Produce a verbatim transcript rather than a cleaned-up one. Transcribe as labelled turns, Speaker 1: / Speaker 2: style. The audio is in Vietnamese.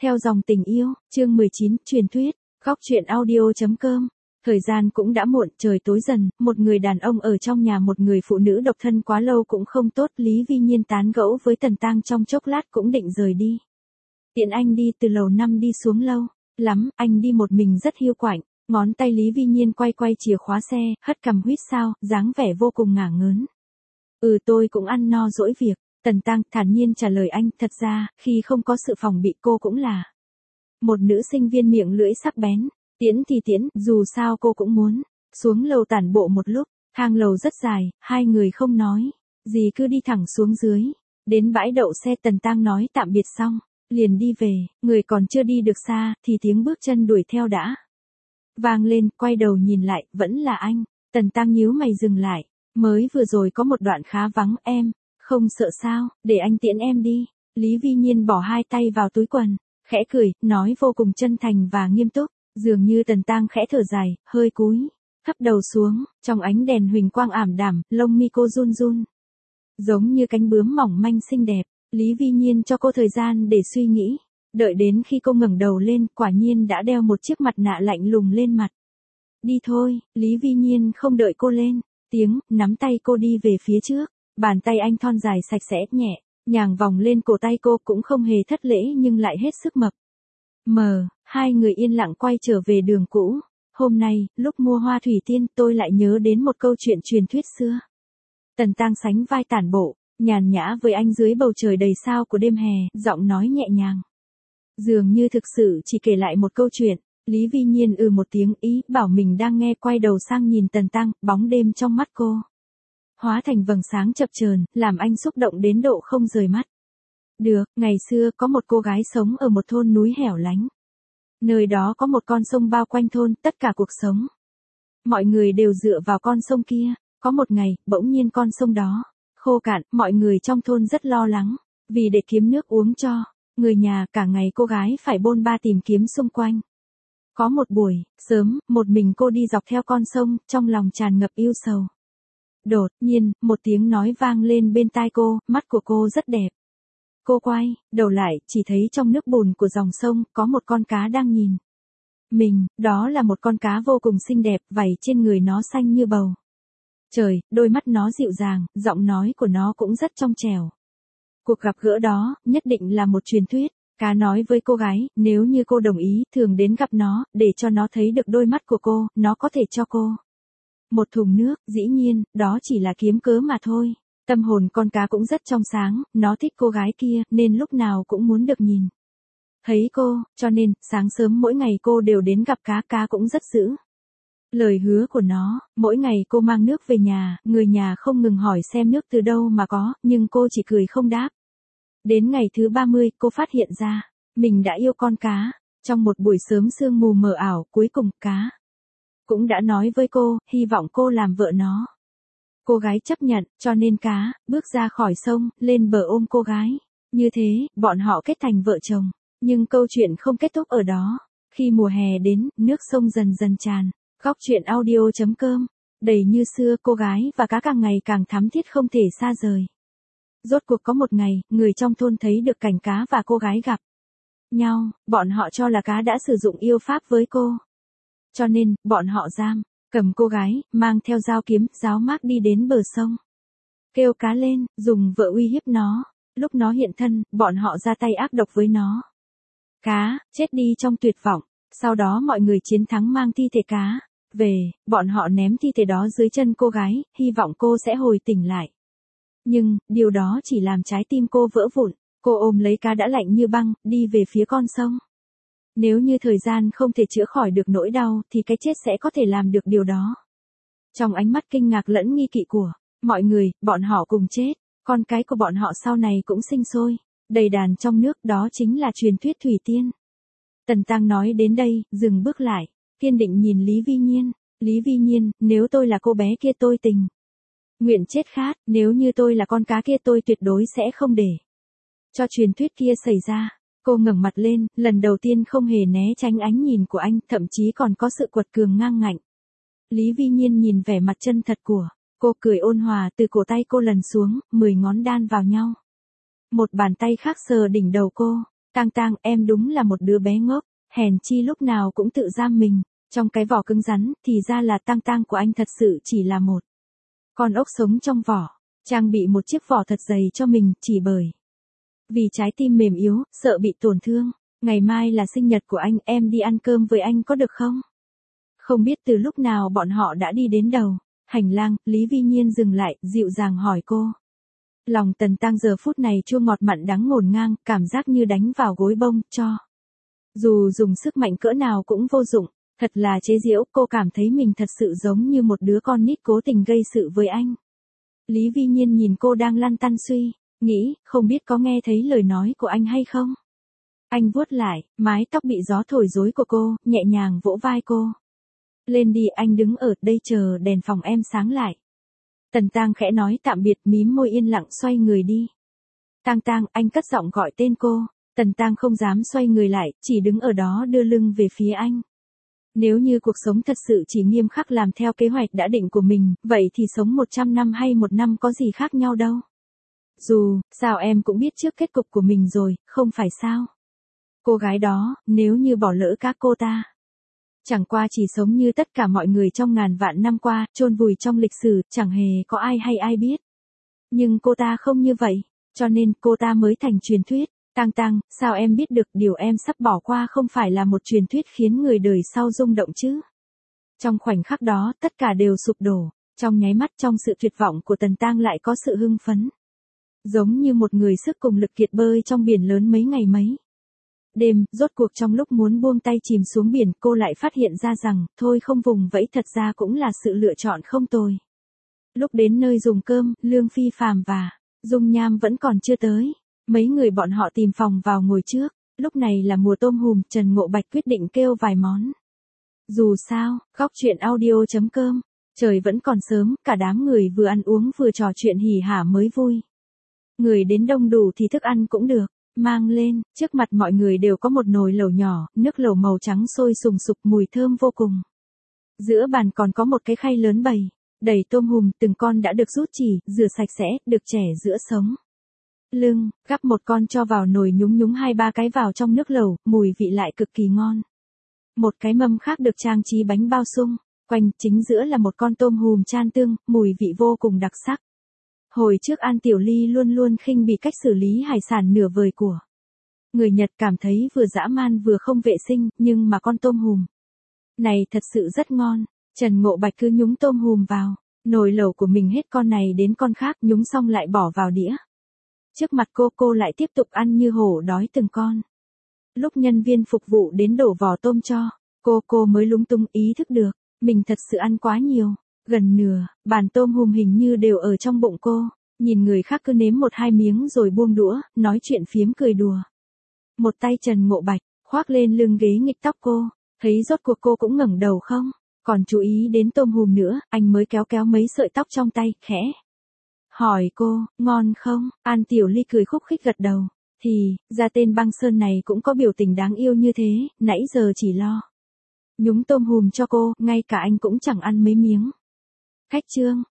Speaker 1: Theo dòng tình yêu, chương mười chín, truyền thuyết, góc truyện audio.com. Thời gian cũng đã muộn, trời tối dần, một người đàn ông ở trong nhà một người phụ nữ độc thân quá lâu cũng không tốt. Lý Vi Nhiên tán gẫu với Tần Tăng trong chốc lát cũng định rời đi. Tiện anh đi từ lầu năm đi xuống lâu, lắm, anh đi một mình rất hiu quạnh, ngón tay Lý Vi Nhiên quay quay chìa khóa xe, hất cằm huýt sáo, dáng vẻ vô cùng ngả ngớn. Ừ tôi cũng ăn no dỗi việc. Tần Tăng thản nhiên trả lời anh, thật ra, khi không có sự phòng bị cô cũng là một nữ sinh viên miệng lưỡi sắc bén, tiễn thì tiễn, dù sao cô cũng muốn xuống lầu tản bộ một lúc, thang lầu rất dài, hai người không nói gì cứ đi thẳng xuống dưới, đến bãi đậu xe Tần Tăng nói tạm biệt xong, liền đi về, người còn chưa đi được xa, thì tiếng bước chân đuổi theo đã vang lên, quay đầu nhìn lại, vẫn là anh. Tần Tăng nhíu mày dừng lại, mới vừa rồi có một đoạn khá vắng, em không sợ sao, để anh tiễn em đi. Lý Vi Nhiên bỏ hai tay vào túi quần, khẽ cười, nói vô cùng chân thành và nghiêm túc, dường như Tần Tăng khẽ thở dài, hơi cúi thấp đầu xuống, trong ánh đèn huỳnh quang ảm đạm, lông mi cô run run, giống như cánh bướm mỏng manh xinh đẹp. Lý Vi Nhiên cho cô thời gian để suy nghĩ, đợi đến khi cô ngẩng đầu lên, quả nhiên đã đeo một chiếc mặt nạ lạnh lùng lên mặt. Đi thôi, Lý Vi Nhiên không đợi cô lên tiếng, nắm tay cô đi về phía trước. Bàn tay anh thon dài sạch sẽ, nhẹ nhàng vòng lên cổ tay cô, cũng không hề thất lễ nhưng lại hết sức mập mờ. Hai người yên lặng quay trở về đường cũ. Hôm nay, lúc mua hoa thủy tiên, tôi lại nhớ đến một câu chuyện truyền thuyết xưa. Tần Tăng sánh vai tản bộ, nhàn nhã với anh dưới bầu trời đầy sao của đêm hè, giọng nói nhẹ nhàng, dường như thực sự chỉ kể lại một câu chuyện. Lý Vi Nhiên ừ một tiếng, ý bảo mình đang nghe, quay đầu sang nhìn Tần Tăng, bóng đêm trong mắt cô hóa thành vầng sáng chập chờn, làm anh xúc động đến độ không rời mắt được. Ngày xưa có một cô gái sống ở một thôn núi hẻo lánh. Nơi đó có một con sông bao quanh thôn, tất cả cuộc sống mọi người đều dựa vào con sông kia. Có một ngày, bỗng nhiên con sông đó khô cạn, mọi người trong thôn rất lo lắng, vì để kiếm nước uống cho người nhà, cả ngày cô gái phải bôn ba tìm kiếm xung quanh. Có một buổi sớm, một mình cô đi dọc theo con sông, trong lòng tràn ngập ưu sầu. Đột nhiên, một tiếng nói vang lên bên tai cô, mắt của cô rất đẹp. Cô quay đầu lại, chỉ thấy trong nước bùn của dòng sông, có một con cá đang nhìn mình. Đó là một con cá vô cùng xinh đẹp, vảy trên người nó xanh như bầu trời, đôi mắt nó dịu dàng, giọng nói của nó cũng rất trong trẻo. Cuộc gặp gỡ đó, nhất định là một truyền thuyết. Cá nói với cô gái, nếu như cô đồng ý, thường đến gặp nó, để cho nó thấy được đôi mắt của cô, nó có thể cho cô một thùng nước. Dĩ nhiên, đó chỉ là kiếm cớ mà thôi. Tâm hồn con cá cũng rất trong sáng, nó thích cô gái kia, nên lúc nào cũng muốn được nhìn thấy cô, cho nên, sáng sớm mỗi ngày cô đều đến gặp cá, cá cũng rất giữ lời hứa của nó. Mỗi ngày cô mang nước về nhà, người nhà không ngừng hỏi xem nước từ đâu mà có, nhưng cô chỉ cười không đáp. Đến ngày thứ ba mươi, cô phát hiện ra, mình đã yêu con cá. Trong một buổi sớm sương mù mờ ảo, cuối cùng, cá cũng đã nói với cô, hy vọng cô làm vợ nó. Cô gái chấp nhận, cho nên cá bước ra khỏi sông, lên bờ ôm cô gái. Như thế, bọn họ kết thành vợ chồng. Nhưng câu chuyện không kết thúc ở đó. Khi mùa hè đến, nước sông dần dần tràn. Góc truyện audio.com. Đầy như xưa, cô gái và cá càng ngày càng thắm thiết không thể xa rời. Rốt cuộc có một ngày, người trong thôn thấy được cảnh cá và cô gái gặp nhau, bọn họ cho là cá đã sử dụng yêu pháp với cô. Cho nên, bọn họ giam cầm cô gái, mang theo dao kiếm, giáo mác đi đến bờ sông. Kêu cá lên, dùng vợ uy hiếp nó. Lúc nó hiện thân, bọn họ ra tay ác độc với nó. Cá chết đi trong tuyệt vọng. Sau đó mọi người chiến thắng, mang thi thể cá về, bọn họ ném thi thể đó dưới chân cô gái, hy vọng cô sẽ hồi tỉnh lại. Nhưng, điều đó chỉ làm trái tim cô vỡ vụn. Cô ôm lấy cá đã lạnh như băng, đi về phía con sông. Nếu như thời gian không thể chữa khỏi được nỗi đau, thì cái chết sẽ có thể làm được điều đó. Trong ánh mắt kinh ngạc lẫn nghi kỵ của mọi người, bọn họ cùng chết. Con cái của bọn họ sau này cũng sinh sôi đầy đàn trong nước, đó chính là truyền thuyết thủy tiên. Tần Tăng nói đến đây, dừng bước lại, kiên định nhìn Lý Vi Nhiên. Lý Vi Nhiên, nếu tôi là cô bé kia tôi tình nguyện chết khát, nếu như tôi là con cá kia tôi tuyệt đối sẽ không để cho truyền thuyết kia xảy ra. Cô ngẩng mặt lên, lần đầu tiên không hề né tránh ánh nhìn của anh, thậm chí còn có sự quật cường ngang ngạnh. Lý Vi Nhiên nhìn vẻ mặt chân thật của cô, cười ôn hòa, từ cổ tay cô lần xuống, mười ngón đan vào nhau. Một bàn tay khác sờ đỉnh đầu cô, Tang Tang, em đúng là một đứa bé ngốc, hèn chi lúc nào cũng tự giam mình, trong cái vỏ cứng rắn, thì ra là Tang Tang của anh thật sự chỉ là một con ốc sống trong vỏ, trang bị một chiếc vỏ thật dày cho mình, chỉ bởi vì trái tim mềm yếu, sợ bị tổn thương. Ngày mai là sinh nhật của anh, em đi ăn cơm với anh có được không? Không biết từ lúc nào bọn họ đã đi đến đầu hành lang, Lý Vi Nhiên dừng lại, dịu dàng hỏi cô. Lòng Tần Tang giờ phút này chua ngọt mặn đắng ngổn ngang, cảm giác như đánh vào gối bông, cho dù dùng sức mạnh cỡ nào cũng vô dụng, thật là chế giễu, cô cảm thấy mình thật sự giống như một đứa con nít cố tình gây sự với anh. Lý Vi Nhiên nhìn cô đang lăn tăn suy nghĩ, không biết có nghe thấy lời nói của anh hay không? Anh vuốt lại mái tóc bị gió thổi rối của cô, nhẹ nhàng vỗ vai cô. Lên đi, anh đứng ở đây chờ đèn phòng em sáng lại. Tần Tang khẽ nói tạm biệt, mím môi yên lặng xoay người đi. Tang Tang, anh cất giọng gọi tên cô. Tần Tang không dám xoay người lại, chỉ đứng ở đó đưa lưng về phía anh. Nếu như cuộc sống thật sự chỉ nghiêm khắc làm theo kế hoạch đã định của mình, vậy thì sống một trăm năm hay một năm có gì khác nhau đâu. Dù sao em cũng biết trước kết cục của mình rồi, không phải sao? Cô gái đó, nếu như bỏ lỡ các cô ta, chẳng qua chỉ sống như tất cả mọi người trong ngàn vạn năm qua, chôn vùi trong lịch sử, chẳng hề có ai hay ai biết. Nhưng cô ta không như vậy, cho nên cô ta mới thành truyền thuyết. Tang Tang, sao em biết được điều em sắp bỏ qua không phải là một truyền thuyết khiến người đời sau rung động chứ? Trong khoảnh khắc đó, tất cả đều sụp đổ, trong nháy mắt trong sự tuyệt vọng của Tần Tang lại có sự hưng phấn. Giống như một người sức cùng lực kiệt bơi trong biển lớn mấy ngày mấy đêm, rốt cuộc trong lúc muốn buông tay chìm xuống biển, cô lại phát hiện ra rằng, thôi không vùng vẫy thật ra cũng là sự lựa chọn không tồi. Lúc đến nơi dùng cơm, Lương Phi Phàm và Dung Nham vẫn còn chưa tới. Mấy người bọn họ tìm phòng vào ngồi trước, lúc này là mùa tôm hùm, Trần Ngộ Bạch quyết định kêu vài món. Dù sao, góc chuyện audio chấm com, trời vẫn còn sớm, cả đám người vừa ăn uống vừa trò chuyện hỉ hả mới vui. Người đến đông đủ thì thức ăn cũng được mang lên, trước mặt mọi người đều có một nồi lẩu nhỏ, nước lẩu màu trắng sôi sùng sục mùi thơm vô cùng. Giữa bàn còn có một cái khay lớn bày đầy tôm hùm, từng con đã được rút chỉ, rửa sạch sẽ, được chẻ giữa sống lưng, gắp một con cho vào nồi, nhúng nhúng hai ba cái vào trong nước lẩu, mùi vị lại cực kỳ ngon. Một cái mâm khác được trang trí bánh bao sung, quanh chính giữa là một con tôm hùm chan tương, mùi vị vô cùng đặc sắc. Hồi trước An Tiểu Ly luôn luôn khinh bỉ cách xử lý hải sản nửa vời của người Nhật, cảm thấy vừa dã man vừa không vệ sinh, nhưng mà con tôm hùm này thật sự rất ngon. Trần Ngộ Bạch cứ nhúng tôm hùm vào nồi lẩu của mình, hết con này đến con khác, nhúng xong lại bỏ vào đĩa. Trước mặt cô, cô lại tiếp tục ăn như hổ đói từng con. Lúc nhân viên phục vụ đến đổ vỏ tôm cho cô, cô mới lúng túng ý thức được, mình thật sự ăn quá nhiều. Gần nửa, bàn tôm hùm hình như đều ở trong bụng cô, nhìn người khác cứ nếm một hai miếng rồi buông đũa, nói chuyện phiếm cười đùa. Một tay Trần Ngộ Bạch, khoác lên lưng ghế nghịch tóc cô, thấy rốt cuộc cô cũng ngẩng đầu không, còn chú ý đến tôm hùm nữa, anh mới kéo kéo mấy sợi tóc trong tay, khẽ hỏi cô, ngon không? An Tiểu Ly cười khúc khích gật đầu, thì, ra tên Băng Sơn này cũng có biểu tình đáng yêu như thế, nãy giờ chỉ lo nhúng tôm hùm cho cô, ngay cả anh cũng chẳng ăn mấy miếng. Khách trương,